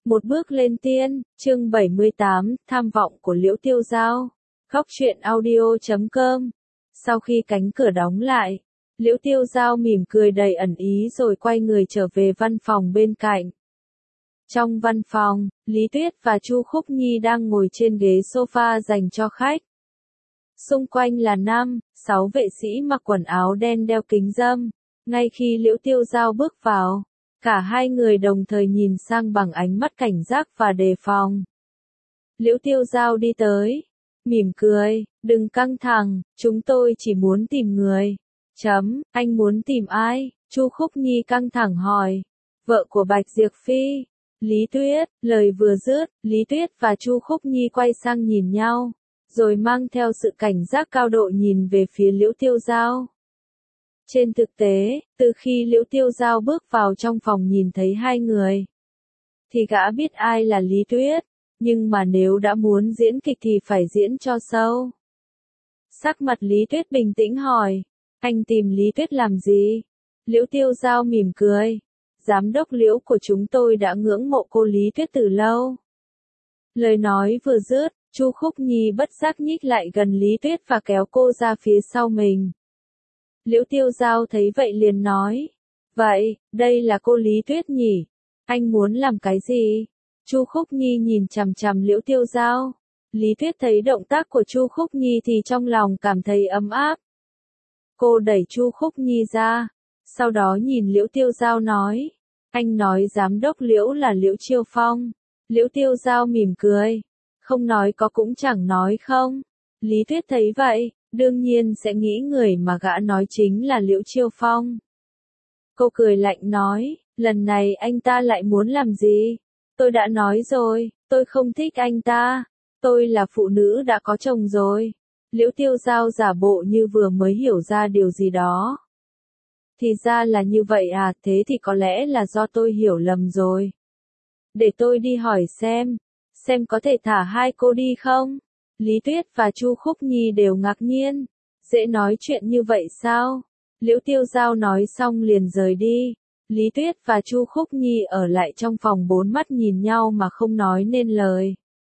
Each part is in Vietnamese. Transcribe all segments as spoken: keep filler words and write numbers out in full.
Một bước lên tiên, chương bảy mươi tám, tham vọng của Liễu Tiêu Giao. Góc truyện audio chấm com. Sau khi cánh cửa đóng lại, Liễu Tiêu Giao mỉm cười đầy ẩn ý rồi quay người trở về văn phòng bên cạnh. Trong văn phòng, Lý Tuyết và Chu Khúc Nhi đang ngồi trên ghế sofa dành cho khách. Xung quanh là năm, sáu vệ sĩ mặc quần áo đen đeo kính râm. Ngay khi Liễu Tiêu Giao bước vào, cả hai người đồng thời nhìn sang bằng ánh mắt cảnh giác và đề phòng. Liễu Tiêu Giao đi tới, mỉm cười, đừng căng thẳng, chúng tôi chỉ muốn tìm người. Chấm, anh muốn tìm ai? Chu Khúc Nhi căng thẳng hỏi. Vợ của Bạch Diệp Phi. Lý Tuyết, lời vừa dứt, Lý Tuyết và Chu Khúc Nhi quay sang nhìn nhau, rồi mang theo sự cảnh giác cao độ nhìn về phía Liễu Tiêu Giao. Trên thực tế, từ khi Liễu Tiêu Giao bước vào trong phòng nhìn thấy hai người, thì gã biết ai là Lý Tuyết, nhưng mà nếu đã muốn diễn kịch thì phải diễn cho sâu. Sắc mặt Lý Tuyết bình tĩnh hỏi, anh tìm Lý Tuyết làm gì? Liễu Tiêu Giao mỉm cười, giám đốc Liễu của chúng tôi đã ngưỡng mộ cô Lý Tuyết từ lâu. Lời nói vừa dứt, Chu Khúc Nhi bất giác nhích lại gần Lý Tuyết và kéo cô ra phía sau mình. Liễu Tiêu Giao thấy vậy liền nói, vậy, đây là cô Lý Tuyết nhỉ? Anh muốn làm cái gì? Chu Khúc Nhi nhìn chằm chằm Liễu Tiêu Giao. Lý Tuyết thấy động tác của Chu Khúc Nhi thì trong lòng cảm thấy ấm áp. Cô đẩy Chu Khúc Nhi ra, sau đó nhìn Liễu Tiêu Giao nói, anh nói giám đốc Liễu là Liễu Chiêu Phong. Liễu Tiêu Giao mỉm cười, không nói có cũng chẳng nói không. Lý Tuyết thấy vậy, đương nhiên sẽ nghĩ người mà gã nói chính là Liễu Chiêu Phong. Cô cười lạnh nói, lần này anh ta lại muốn làm gì? Tôi đã nói rồi, tôi không thích anh ta. Tôi là phụ nữ đã có chồng rồi. Liễu Tiêu Giao giả bộ như vừa mới hiểu ra điều gì đó. Thì ra là như vậy à, thế thì có lẽ là do tôi hiểu lầm rồi. Để tôi đi hỏi xem, xem có thể thả hai cô đi không? Lý Tuyết và Chu Khúc Nhi đều ngạc nhiên. Dễ nói chuyện như vậy sao? Liễu Tiêu Giao nói xong liền rời đi. Lý Tuyết và Chu Khúc Nhi ở lại trong phòng bốn mắt nhìn nhau mà không nói nên lời.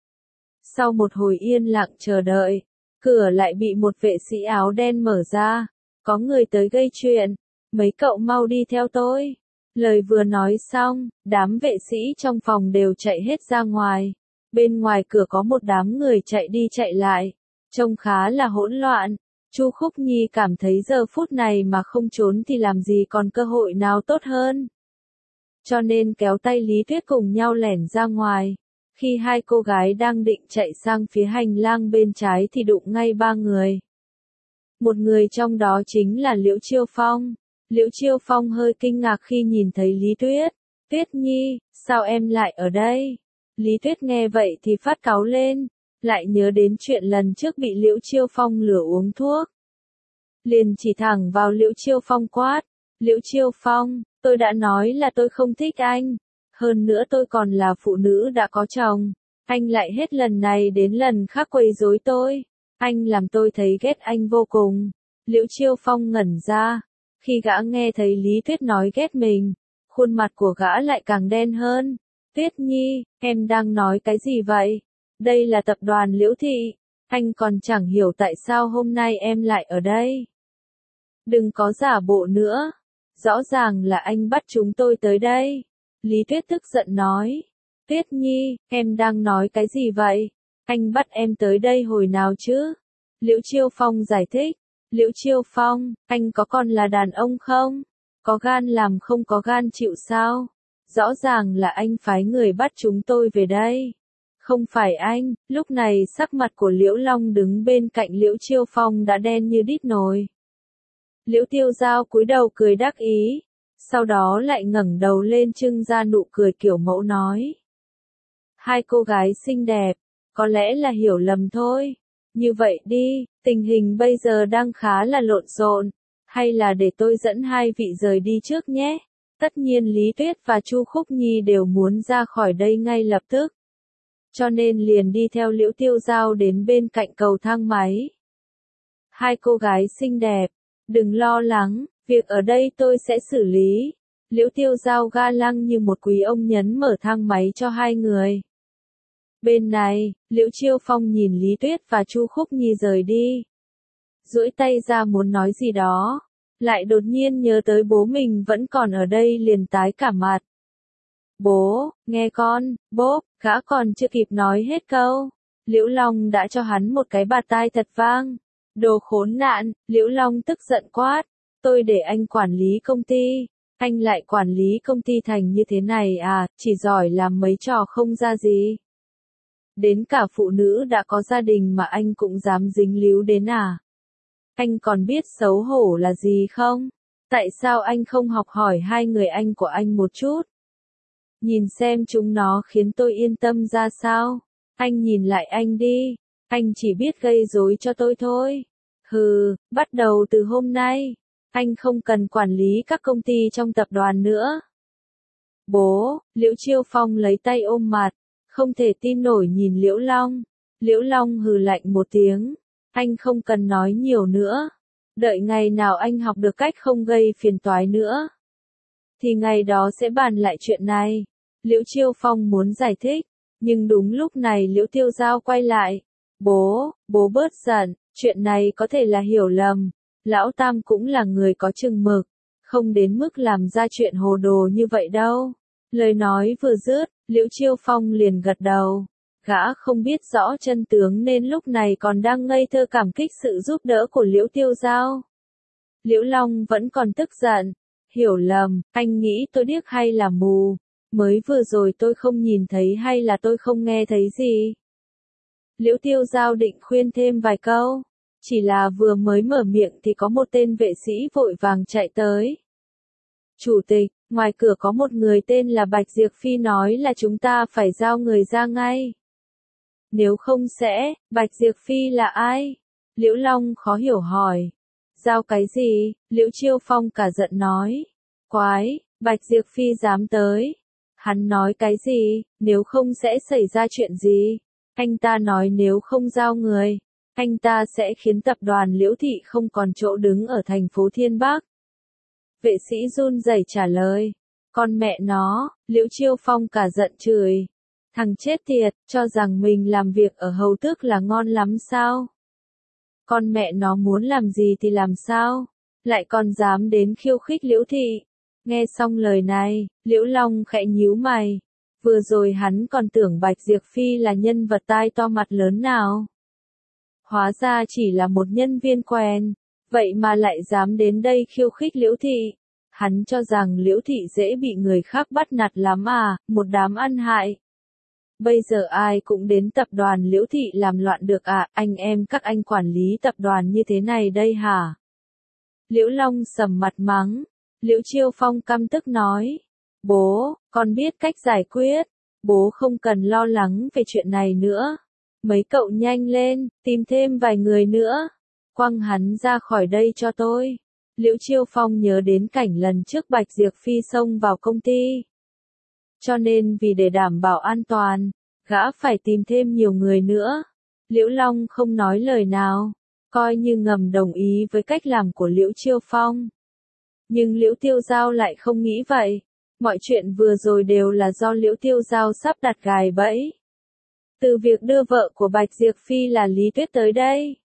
Sau một hồi yên lặng chờ đợi, cửa lại bị một vệ sĩ áo đen mở ra. Có người tới gây chuyện, mấy cậu mau đi theo tôi. Lời vừa nói xong, đám vệ sĩ trong phòng đều chạy hết ra ngoài. Bên ngoài cửa có một đám người chạy đi chạy lại, trông khá là hỗn loạn. Chu Khúc Nhi cảm thấy giờ phút này mà không trốn thì làm gì còn cơ hội nào tốt hơn. Cho nên kéo tay Lý Tuyết cùng nhau lẻn ra ngoài. Khi hai cô gái đang định chạy sang phía hành lang bên trái thì đụng ngay ba người. Một người trong đó chính là Liễu Chiêu Phong. Liễu Chiêu Phong hơi kinh ngạc khi nhìn thấy Lý Tuyết. Tuyết Nhi, sao em lại ở đây? Lý Tuyết nghe vậy thì phát cáu lên, lại nhớ đến chuyện lần trước bị Liễu Chiêu Phong lừa uống thuốc. Liền chỉ thẳng vào Liễu Chiêu Phong quát, Liễu Chiêu Phong, tôi đã nói là tôi không thích anh, hơn nữa tôi còn là phụ nữ đã có chồng, anh lại hết lần này đến lần khác quấy rối tôi, anh làm tôi thấy ghét anh vô cùng. Liễu Chiêu Phong ngẩn ra, khi gã nghe thấy Lý Tuyết nói ghét mình, khuôn mặt của gã lại càng đen hơn. Tuyết Nhi, em đang nói cái gì vậy? Đây là tập đoàn Liễu Thị, anh còn chẳng hiểu tại sao hôm nay em lại ở đây. Đừng có giả bộ nữa, rõ ràng là anh bắt chúng tôi tới đây. Lý Tuyết tức giận nói, Tuyết Nhi, em đang nói cái gì vậy? Anh bắt em tới đây hồi nào chứ? Liễu Chiêu Phong giải thích, Liễu Chiêu Phong, anh có còn là đàn ông không? Có gan làm không có gan chịu sao? Rõ ràng là anh phái người bắt chúng tôi về đây. Không phải anh. Lúc này sắc mặt của Liễu Long đứng bên cạnh Liễu Chiêu Phong đã đen như đít nồi. Liễu Tiêu Giao cúi đầu cười đắc ý, sau đó lại ngẩng đầu lên trưng ra nụ cười kiểu mẫu nói. Hai cô gái xinh đẹp, có lẽ là hiểu lầm thôi. Như vậy đi, tình hình bây giờ đang khá là lộn xộn, hay là để tôi dẫn hai vị rời đi trước nhé. Tất nhiên Lý Tuyết và Chu Khúc Nhi đều muốn ra khỏi đây ngay lập tức. Cho nên liền đi theo Liễu Tiêu Giao đến bên cạnh cầu thang máy. Hai cô gái xinh đẹp, đừng lo lắng, việc ở đây tôi sẽ xử lý. Liễu Tiêu Giao ga lăng như một quý ông nhấn mở thang máy cho hai người. Bên này, Liễu Chiêu Phong nhìn Lý Tuyết và Chu Khúc Nhi rời đi. Duỗi tay ra muốn nói gì đó, lại đột nhiên nhớ tới bố mình vẫn còn ở đây liền tái cả mặt. Bố, nghe con, bốp, gã còn chưa kịp nói hết câu. Liễu Long đã cho hắn một cái bạt tai thật vang. Đồ khốn nạn, Liễu Long tức giận quát. Tôi để anh quản lý công ty. Anh lại quản lý công ty thành như thế này à, chỉ giỏi làm mấy trò không ra gì. Đến cả phụ nữ đã có gia đình mà anh cũng dám dính líu đến à? Anh còn biết xấu hổ là gì không? Tại sao anh không học hỏi hai người anh của anh một chút? Nhìn xem chúng nó khiến tôi yên tâm ra sao? Anh nhìn lại anh đi. Anh chỉ biết gây rối cho tôi thôi. Hừ, bắt đầu từ hôm nay, anh không cần quản lý các công ty trong tập đoàn nữa. Bố, Liễu Chiêu Phong lấy tay ôm mặt, không thể tin nổi nhìn Liễu Long. Liễu Long hừ lạnh một tiếng. Anh không cần nói nhiều nữa. Đợi ngày nào anh học được cách không gây phiền toái nữa, thì ngày đó sẽ bàn lại chuyện này. Liễu Chiêu Phong muốn giải thích, nhưng đúng lúc này Liễu Tiêu Giao quay lại. Bố, bố bớt giận, chuyện này có thể là hiểu lầm. Lão Tam cũng là người có chừng mực, không đến mức làm ra chuyện hồ đồ như vậy đâu. Lời nói vừa dứt, Liễu Chiêu Phong liền gật đầu. Gã không biết rõ chân tướng nên lúc này còn đang ngây thơ cảm kích sự giúp đỡ của Liễu Tiêu Giao. Liễu Long vẫn còn tức giận. Hiểu lầm, anh nghĩ tôi điếc hay là mù? Mới vừa rồi tôi không nhìn thấy hay là tôi không nghe thấy gì? Liễu Tiêu Giao định khuyên thêm vài câu. Chỉ là vừa mới mở miệng thì có một tên vệ sĩ vội vàng chạy tới. Chủ tịch, ngoài cửa có một người tên là Bạch Diệp Phi nói là chúng ta phải giao người ra ngay. Nếu không sẽ, Bạch Diệp Phi là ai? Liễu Long khó hiểu hỏi. Giao cái gì? Liễu Chiêu Phong cả giận nói. Quái, Bạch Diệp Phi dám tới. Hắn nói cái gì, nếu không sẽ xảy ra chuyện gì? Anh ta nói nếu không giao người, anh ta sẽ khiến tập đoàn Liễu Thị không còn chỗ đứng ở thành phố Thiên Bắc. Vệ sĩ run rẩy trả lời. Con mẹ nó, Liễu Chiêu Phong cả giận chửi. Thằng chết tiệt, cho rằng mình làm việc ở hầu tước là ngon lắm sao? Con mẹ nó muốn làm gì thì làm sao? Lại còn dám đến khiêu khích Liễu Thị. Nghe xong lời này, Liễu Long khẽ nhíu mày. Vừa rồi hắn còn tưởng Bạch Diệp Phi là nhân vật tai to mặt lớn nào. Hóa ra chỉ là một nhân viên quen, vậy mà lại dám đến đây khiêu khích Liễu Thị. Hắn cho rằng Liễu Thị dễ bị người khác bắt nạt lắm à, một đám ăn hại. Bây giờ ai cũng đến tập đoàn Liễu Thị làm loạn được à, anh em các anh quản lý tập đoàn như thế này đây hả? Liễu Long sầm mặt mắng. Liễu Chiêu Phong căm tức nói. Bố, con biết cách giải quyết. Bố không cần lo lắng về chuyện này nữa. Mấy cậu nhanh lên, tìm thêm vài người nữa. Quăng hắn ra khỏi đây cho tôi. Liễu Chiêu Phong nhớ đến cảnh lần trước Bạch Diệp Phi xông vào công ty. Cho nên vì để đảm bảo an toàn, gã phải tìm thêm nhiều người nữa. Liễu Long không nói lời nào, coi như ngầm đồng ý với cách làm của Liễu Chiêu Phong. Nhưng Liễu Tiêu Giao lại không nghĩ vậy. Mọi chuyện vừa rồi đều là do Liễu Tiêu Giao sắp đặt gài bẫy. Từ việc đưa vợ của Bạch Diệp Phi là Lý Tuyết tới đây.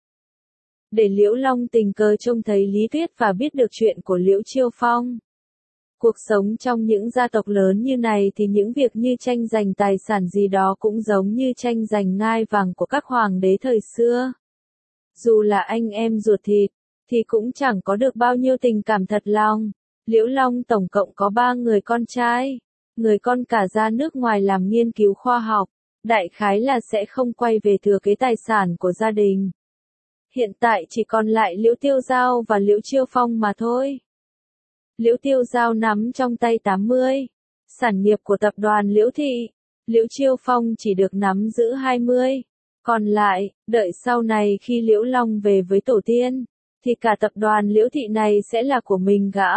Để Liễu Long tình cờ trông thấy Lý Tuyết và biết được chuyện của Liễu Chiêu Phong. Cuộc sống trong những gia tộc lớn như này thì những việc như tranh giành tài sản gì đó cũng giống như tranh giành ngai vàng của các hoàng đế thời xưa. Dù là anh em ruột thịt, thì cũng chẳng có được bao nhiêu tình cảm thật lòng. Liễu Long tổng cộng có ba người con trai. Người con cả ra nước ngoài làm nghiên cứu khoa học. Đại khái là sẽ không quay về thừa kế tài sản của gia đình. Hiện tại chỉ còn lại Liễu Tiêu Giao và Liễu Chiêu Phong mà thôi. Liễu Tiêu Giao nắm trong tay tám mươi sản nghiệp của tập đoàn Liễu Thị. Liễu Chiêu Phong chỉ được nắm giữ hai mươi. Còn lại, đợi sau này khi Liễu Long về với tổ tiên, thì cả tập đoàn Liễu Thị này sẽ là của mình gã.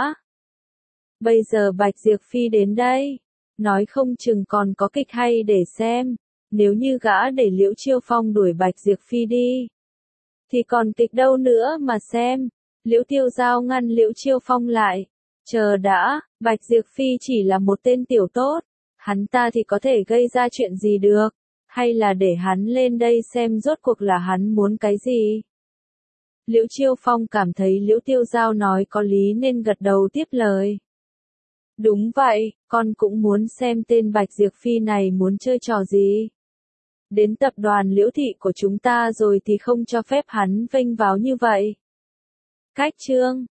Bây giờ Bạch Diệp Phi đến đây, nói không chừng còn có kịch hay để xem. Nếu như gã để Liễu Chiêu Phong đuổi Bạch Diệp Phi đi, thì còn kịch đâu nữa mà xem. Liễu Tiêu Giao ngăn Liễu Chiêu Phong lại. Chờ đã, Bạch Diệp Phi chỉ là một tên tiểu tốt, hắn ta thì có thể gây ra chuyện gì được, hay là để hắn lên đây xem rốt cuộc là hắn muốn cái gì. Liễu Chiêu Phong cảm thấy Liễu Tiêu Giao nói có lý nên gật đầu tiếp lời. Đúng vậy, con cũng muốn xem tên Bạch Diệp Phi này muốn chơi trò gì. Đến tập đoàn Liễu Thị của chúng ta rồi thì không cho phép hắn vênh váo như vậy. Cách chương